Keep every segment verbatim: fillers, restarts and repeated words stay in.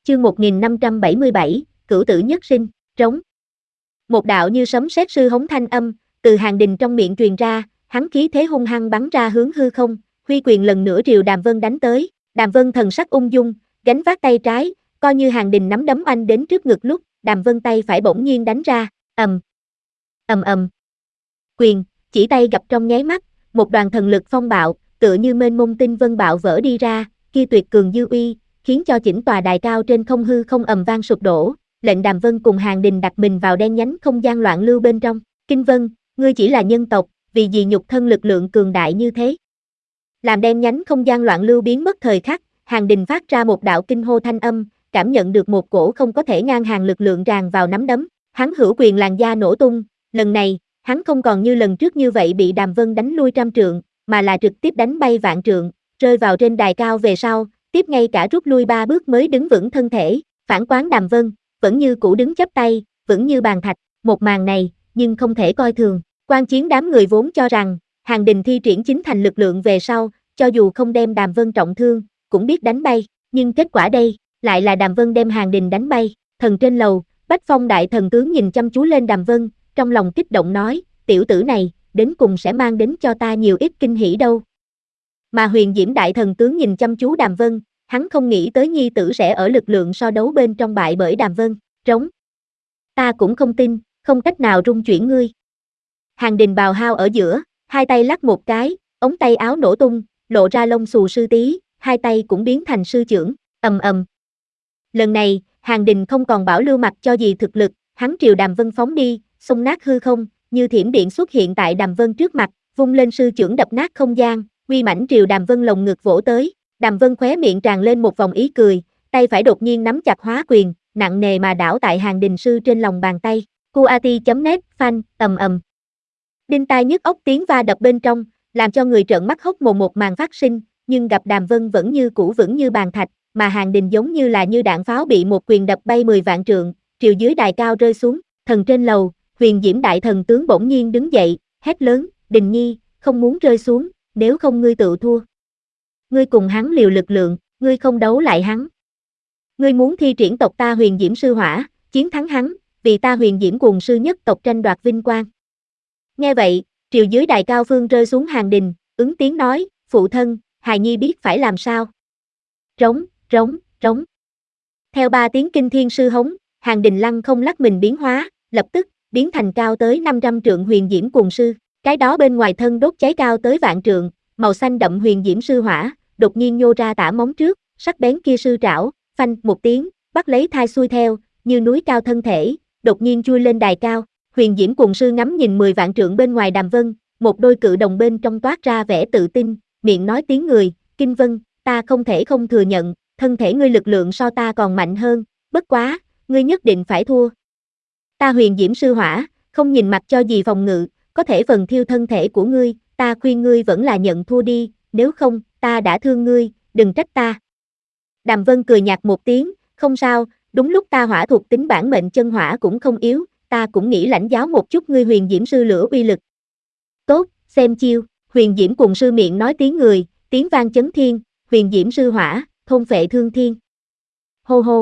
chương một nghìn năm trăm bảy mươi bảy, cửu tử nhất sinh, trống. Một đạo như sấm sét sư hống thanh âm, từ Hàn Đình trong miệng truyền ra, hắn khí thế hung hăng bắn ra hướng hư không, huy quyền lần nữa triều Đàm Vân đánh tới. Đàm Vân thần sắc ung dung, gánh vác tay trái, coi như Hàn Đình nắm đấm anh đến trước ngực lúc, Đàm Vân tay phải bỗng nhiên đánh ra, ầm, ầm ầm. Quyền, chỉ tay gặp trong nháy mắt, một đoàn thần lực phong bạo, tựa như mênh mông tinh vân bạo vỡ đi ra, kia tuyệt cường dư uy, khiến cho chỉnh tòa đài cao trên không hư không ầm vang sụp đổ, lệnh Đàm Vân cùng Hàn Đình đặt mình vào đen nhánh không gian loạn lưu bên trong. Kinh Vân, ngươi chỉ là nhân tộc, vì gì nhục thân lực lượng cường đại như thế? Làm đen nhánh không gian loạn lưu biến mất thời khắc, Hàn Đình phát ra một đạo kinh hô thanh âm, cảm nhận được một cổ không có thể ngang hàng lực lượng tràn vào nắm đấm, hắn hữu quyền làn da nổ tung, lần này, hắn không còn như lần trước như vậy bị Đàm Vân đánh lui trăm trượng, mà là trực tiếp đánh bay vạn trượng, rơi vào trên đài cao về sau, tiếp ngay cả rút lui ba bước mới đứng vững thân thể, phản quán Đàm Vân, vẫn như cũ đứng chắp tay, vững như bàn thạch, một màn này, nhưng không thể coi thường. Quan chiến đám người vốn cho rằng, Hàn Đình thi triển chính thành lực lượng về sau, cho dù không đem Đàm Vân trọng thương, cũng biết đánh bay, nhưng kết quả đây, lại là Đàm Vân đem Hàn Đình đánh bay. Thần trên lầu, Bách Phong đại thần tướng nhìn chăm chú lên Đàm Vân, trong lòng kích động nói, tiểu tử này, đến cùng sẽ mang đến cho ta nhiều ít kinh hỉ đâu. Mà Huyền Diễm đại thần tướng nhìn chăm chú Đàm Vân, hắn không nghĩ tới nhi tử sẽ ở lực lượng so đấu bên trong bại bởi Đàm Vân, trống. Ta cũng không tin, không cách nào rung chuyển ngươi. Hàn Đình bào hao ở giữa, hai tay lắc một cái, ống tay áo nổ tung, lộ ra lông xù sư tí, hai tay cũng biến thành sư chưởng, ầm ầm. Lần này, Hàn Đình không còn bảo lưu mặt cho gì thực lực, hắn triều Đàm Vân phóng đi, xông nát hư không, như thiểm điện xuất hiện tại Đàm Vân trước mặt, vung lên sư chưởng đập nát không gian, uy mãnh triều Đàm Vân lồng ngực vỗ tới. Đàm Vân khóe miệng tràn lên một vòng ý cười, tay phải đột nhiên nắm chặt hóa quyền, nặng nề mà đảo tại Hàn Đình sư trên lòng bàn tay. Kuati chấm net fan, ầm ầm. Đinh tai nhức óc tiếng va đập bên trong, làm cho người trợn mắt hốc mồm một màn phát sinh, nhưng gặp Đàm Vân vẫn như cũ vững như bàn thạch, mà Hàn Đình giống như là như đạn pháo bị một quyền đập bay mười vạn trượng, triều dưới đài cao rơi xuống. Thần trên lầu, Huyền Diễm đại thần tướng bỗng nhiên đứng dậy, hét lớn, Đình Nhi, không muốn rơi xuống, nếu không ngươi tự thua. Ngươi cùng hắn liều lực lượng, ngươi không đấu lại hắn. Ngươi muốn thi triển tộc ta Huyền Diễm sư hỏa, chiến thắng hắn, vì ta Huyền Diễm cuồng sư nhất tộc tranh đoạt vinh quang. Nghe vậy, triều dưới đài cao phương rơi xuống Hàn Đình, ứng tiếng nói, phụ thân, hài nhi biết phải làm sao. Trống, trống, trống. Theo ba tiếng kinh thiên sư hống, Hàn Đình lăng không lắc mình biến hóa, lập tức, biến thành cao tới năm trăm trượng Huyền Diễm cuồng sư, cái đó bên ngoài thân đốt cháy cao tới vạn trượng, màu xanh đậm Huyền Diễm sư hỏa, đột nhiên nhô ra tả móng trước, sắc bén kia sư trảo, phanh một tiếng, bắt lấy thai xuôi theo, như núi cao thân thể, đột nhiên chui lên đài cao. Huyền Diễm cuồng sư ngắm nhìn mười vạn trượng bên ngoài Đàm Vân, một đôi cự đồng bên trong toát ra vẻ tự tin, miệng nói tiếng người, Kinh Vân, ta không thể không thừa nhận, thân thể ngươi lực lượng so ta còn mạnh hơn, bất quá, ngươi nhất định phải thua. Ta Huyền Diễm sư hỏa, không nhìn mặt cho gì phòng ngự, có thể phần thiêu thân thể của ngươi, ta khuyên ngươi vẫn là nhận thua đi, nếu không, ta đã thương ngươi, đừng trách ta. Đàm Vân cười nhạt một tiếng, không sao, đúng lúc ta hỏa thuộc tính bản mệnh chân hỏa cũng không yếu, ta cũng nghĩ lãnh giáo một chút ngươi Huyền Diễm sư lửa uy lực. Tốt, xem chiêu, Huyền Diễm cuồng sư miệng nói tiếng người, tiếng vang chấn thiên, Huyền Diễm sư hỏa, thôn phệ thương thiên. Hô hô.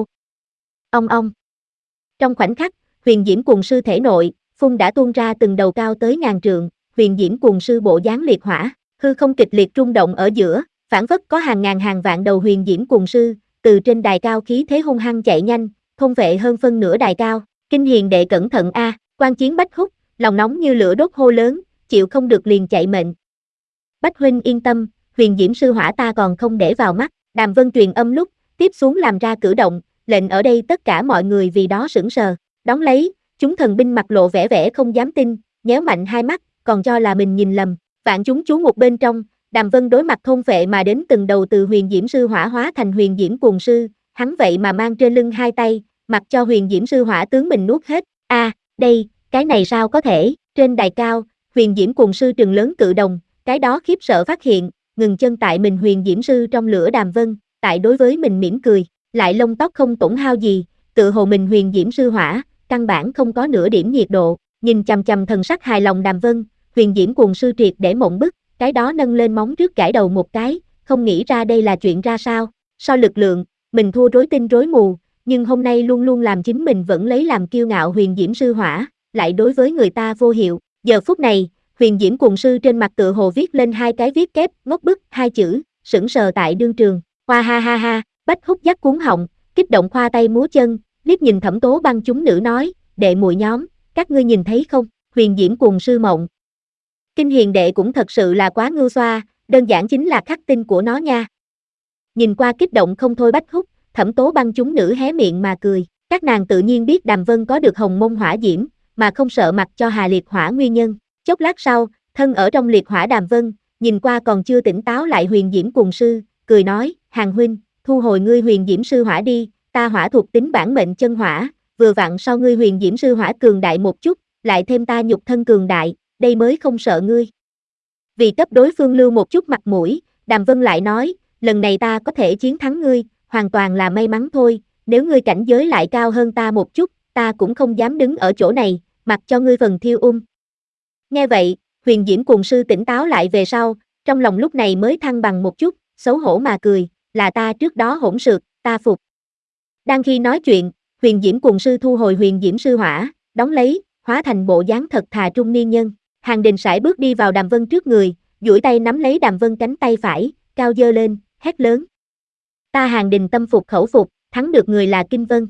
Ong ong. Trong khoảnh khắc, Huyền Diễm cuồng sư thể nội, phun đã tuôn ra từng đầu cao tới ngàn trượng, Huyền Diễm cuồng sư bộ dáng liệt hỏa, hư không kịch liệt rung động ở giữa, phảng phất có hàng ngàn hàng vạn đầu Huyền Diễm cuồng sư, từ trên đài cao khí thế hung hăng chạy nhanh, thôn vệ hơn phân nửa đài cao. Kinh hiền đệ cẩn thận a, quan chiến Bách Húc, lòng nóng như lửa đốt hô lớn, chịu không được liền chạy mệnh. Bách huynh yên tâm, Huyền Diễm sư hỏa ta còn không để vào mắt. Đàm Vân truyền âm lúc, tiếp xuống làm ra cử động, lệnh ở đây tất cả mọi người vì đó sững sờ. Đón lấy, chúng thần binh mặt lộ vẻ vẻ không dám tin, nhéo mạnh hai mắt, còn cho là mình nhìn lầm. Vạn chúng chú một bên trong, Đàm Vân đối mặt thôn phệ mà đến từng đầu từ Huyền Diễm sư hỏa hóa thành Huyền Diễm cuồng sư, hắn vậy mà mang trên lưng hai tay, mặc cho Huyền Diễm sư hỏa tướng mình nuốt hết. A, à, đây, cái này sao có thể? Trên đài cao, Huyền Diễm cuồng sư trừng lớn cự đồng, cái đó khiếp sợ phát hiện, ngừng chân tại mình Huyền Diễm sư trong lửa Đàm Vân, tại đối với mình mỉm cười, lại lông tóc không tổn hao gì, tự hồ mình Huyền Diễm sư hỏa, căn bản không có nửa điểm nhiệt độ, nhìn chằm chằm thần sắc hài lòng Đàm Vân, Huyền Diễm cuồng sư triệt để mộng bức, cái đó nâng lên móng trước gãi đầu một cái, không nghĩ ra đây là chuyện ra sao. So lực lượng, mình thua rối tinh rối mù, nhưng hôm nay luôn luôn làm chính mình vẫn lấy làm kiêu ngạo Huyền Diễm Sư Hỏa, lại đối với người ta vô hiệu. Giờ phút này, Huyền Diễm Cuồng Sư trên mặt tựa hồ viết lên hai cái viết kép, ngốc bức, hai chữ, sững sờ tại đương trường. Hoa ha ha ha, Bách Húc dắt cuốn họng, kích động khoa tay múa chân, liếc nhìn Thẩm Tố Băng chúng nữ nói, đệ muội nhóm, các ngươi nhìn thấy không, Huyền Diễm Cuồng Sư mộng. Kinh Hiền đệ cũng thật sự là quá ngưu xoa, đơn giản chính là khắc tinh của nó nha. Nhìn qua kích động không thôi Bách Húc, Thẩm Tố Băng chúng nữ hé miệng mà cười, các nàng tự nhiên biết Đàm Vân có được hồng mông hỏa diễm, mà không sợ mặc cho Hà Liệt Hỏa nguyên nhân. Chốc lát sau, thân ở trong liệt hỏa Đàm Vân, nhìn qua còn chưa tỉnh táo lại Huyền Diễm Cuồng Sư, cười nói, Hàng huynh, thu hồi ngươi Huyền Diễm Sư Hỏa đi, ta hỏa thuộc tính bản mệnh chân hỏa, vừa vặn sau ngươi Huyền Diễm Sư Hỏa cường đại một chút, lại thêm ta nhục thân cường đại, đây mới không sợ ngươi. Vì cấp đối phương lưu một chút mặt mũi, Đàm Vân lại nói, lần này ta có thể chiến thắng ngươi, hoàn toàn là may mắn thôi, nếu ngươi cảnh giới lại cao hơn ta một chút, ta cũng không dám đứng ở chỗ này, mặc cho ngươi phần thiêu ung. Nghe vậy, Huyền Diễm Cuồng Sư tỉnh táo lại về sau, trong lòng lúc này mới thăng bằng một chút, xấu hổ mà cười, là ta trước đó hỗn xược, ta phục. Đang khi nói chuyện, Huyền Diễm Cuồng Sư thu hồi Huyền Diễm Sư Hỏa, đóng lấy, hóa thành bộ dáng thật thà trung niên nhân. Hàng Đình sải bước đi vào Đàm Vân trước người, duỗi tay nắm lấy Đàm Vân cánh tay phải, cao giơ lên, hét lớn. Ta Hàng Đình tâm phục khẩu phục, thắng được người là Kinh Vân.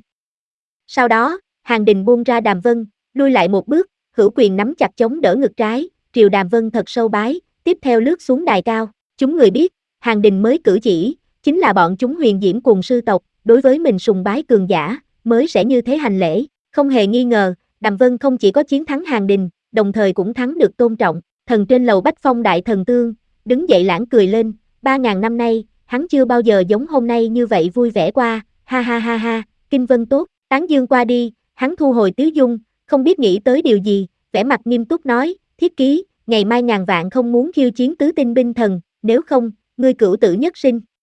Sau đó, Hàng Đình buông ra Đàm Vân, lui lại một bước, hữu quyền nắm chặt chống đỡ ngực trái, triều Đàm Vân thật sâu bái, tiếp theo lướt xuống đài cao. Chúng người biết, Hàng Đình mới cử chỉ, chính là bọn chúng Huyền Diễm Cuồng Sư tộc, đối với mình sùng bái cường giả, mới sẽ như thế hành lễ. Không hề nghi ngờ, Đàm Vân không chỉ có chiến thắng Hàng Đình, đồng thời cũng thắng được tôn trọng. Thần trên lầu Bách Phong Đại Thần Tương, đứng dậy lãng cười lên, ba ngàn năm nay, hắn chưa bao giờ giống hôm nay như vậy vui vẻ qua, ha ha ha ha, Kinh Vân tốt, tán dương qua đi, hắn thu hồi tiếu dung, không biết nghĩ tới điều gì, vẻ mặt nghiêm túc nói, thiết ký, ngày mai ngàn vạn không muốn khiêu chiến tứ tinh binh thần, nếu không, ngươi cửu tử nhất sinh.